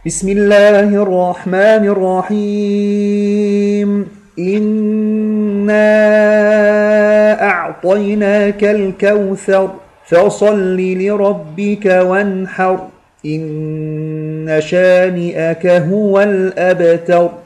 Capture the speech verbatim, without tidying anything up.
بسم الله الرحمن الرحيم إنا أعطيناك الكوثر فصل لربك وانحر إن شانئك هو الأبتر.